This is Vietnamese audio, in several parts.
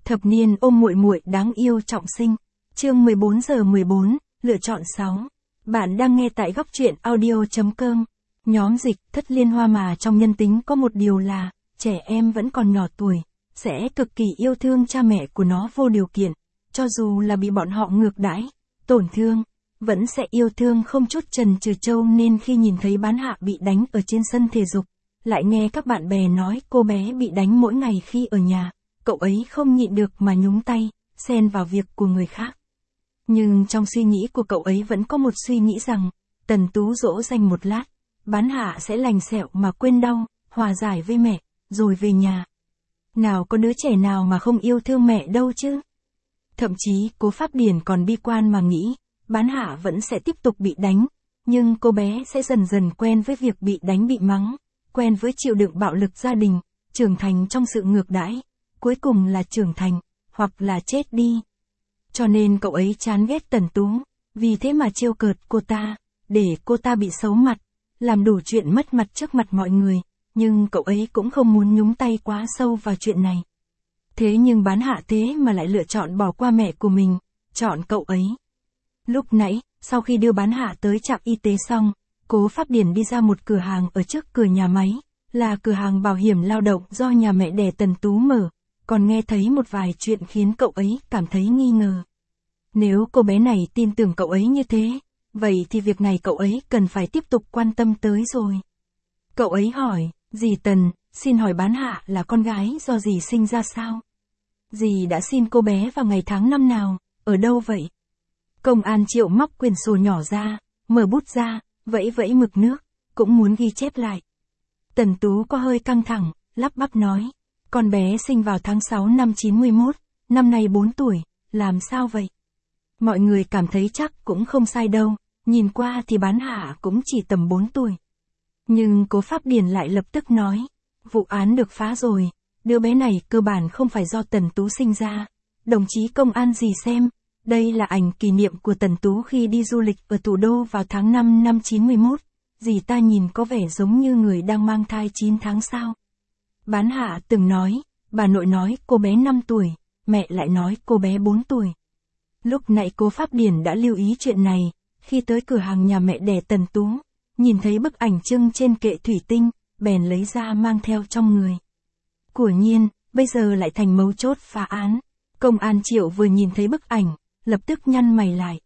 Thập niên ôm muội muội đáng yêu trọng sinh. Chương 14:14, lựa chọn 6. Bạn đang nghe tại góc truyện audio.com. Nhóm dịch thất liên hoa mà trong nhân tính có một điều là, trẻ em vẫn còn nhỏ tuổi, sẽ cực kỳ yêu thương cha mẹ của nó vô điều kiện, cho dù là bị bọn họ ngược đãi, tổn thương, vẫn sẽ yêu thương không chút chần chừ trâu nên khi nhìn thấy Bán Hạ bị đánh ở trên sân thể dục, lại nghe các bạn bè nói cô bé bị đánh mỗi ngày khi ở nhà, cậu ấy không nhịn được mà nhúng tay, xen vào việc của người khác. Nhưng trong suy nghĩ của cậu ấy vẫn có một suy nghĩ rằng, Tần Tú dỗ dành một lát, Bán Hạ sẽ lành sẹo mà quên đau, hòa giải với mẹ, rồi về nhà. Nào có đứa trẻ nào mà không yêu thương mẹ đâu chứ. Thậm chí Cố Pháp Điển còn bi quan mà nghĩ, Bán Hạ vẫn sẽ tiếp tục bị đánh, nhưng cô bé sẽ dần dần quen với việc bị đánh bị mắng, quen với chịu đựng bạo lực gia đình, trưởng thành trong sự ngược đãi, cuối cùng là trưởng thành, hoặc là chết đi. Cho nên cậu ấy chán ghét Tần Tú, vì thế mà trêu cợt cô ta, để cô ta bị xấu mặt, làm đủ chuyện mất mặt trước mặt mọi người, nhưng cậu ấy cũng không muốn nhúng tay quá sâu vào chuyện này. Thế nhưng Bán Hạ thế mà lại lựa chọn bỏ qua mẹ của mình, chọn cậu ấy. Lúc nãy, sau khi đưa Bán Hạ tới trạm y tế xong, Cố Pháp Điển đi ra một cửa hàng ở trước cửa nhà máy, là cửa hàng bảo hiểm lao động do nhà mẹ đẻ Tần Tú mở, còn nghe thấy một vài chuyện khiến cậu ấy cảm thấy nghi ngờ. Nếu cô bé này tin tưởng cậu ấy như thế, vậy thì việc này cậu ấy cần phải tiếp tục quan tâm tới rồi. Cậu ấy hỏi, dì Tần, xin hỏi Bán Hạ là con gái do dì sinh ra sao? Dì đã xin cô bé vào ngày tháng năm nào, ở đâu vậy? Công an Triệu móc quyển sổ nhỏ ra, mở bút ra, vẫy vẫy mực nước, cũng muốn ghi chép lại. Tần Tú có hơi căng thẳng, lắp bắp nói, con bé sinh vào tháng 6 năm 91, năm nay 4 tuổi, làm sao vậy? Mọi người cảm thấy chắc cũng không sai đâu, nhìn qua thì Bán Hạ cũng chỉ tầm 4 tuổi. Nhưng Cố Pháp Điển lại lập tức nói, vụ án được phá rồi, đứa bé này cơ bản không phải do Tần Tú sinh ra. Đồng chí công an dì xem, đây là ảnh kỷ niệm của Tần Tú khi đi du lịch ở thủ đô vào tháng 5 năm 91, dì ta nhìn có vẻ giống như người đang mang thai 9 tháng sao. Bán Hạ từng nói, bà nội nói cô bé 5 tuổi, mẹ lại nói cô bé 4 tuổi. Lúc nãy Cố Pháp Điển đã lưu ý chuyện này, khi tới cửa hàng nhà mẹ đẻ Tần Tú, nhìn thấy bức ảnh trưng trên kệ thủy tinh, bèn lấy ra mang theo trong người. Quả nhiên, bây giờ lại thành mấu chốt phá án. Công an Triệu vừa nhìn thấy bức ảnh, lập tức nhăn mày lại.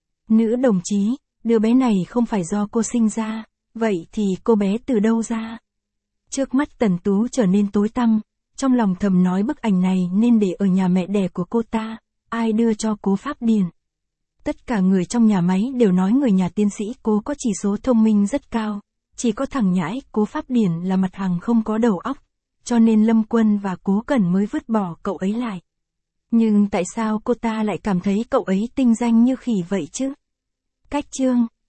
Nữ đồng chí, đứa bé này không phải do cô sinh ra, vậy thì cô bé từ đâu ra? Trước mắt Tần Tú trở nên tối tăm, trong lòng thầm nói bức ảnh này nên để ở nhà mẹ đẻ của cô ta, ai đưa cho Cố Pháp Điển. Tất cả người trong nhà máy đều nói người nhà tiến sĩ Cố có chỉ số thông minh rất cao, chỉ có thằng nhãi Cố Pháp Điển là mặt hàng không có đầu óc, cho nên Lâm Quân và Cố Cẩn mới vứt bỏ cậu ấy lại. Nhưng tại sao cô ta lại cảm thấy cậu ấy tinh danh như khỉ vậy chứ? Cách chương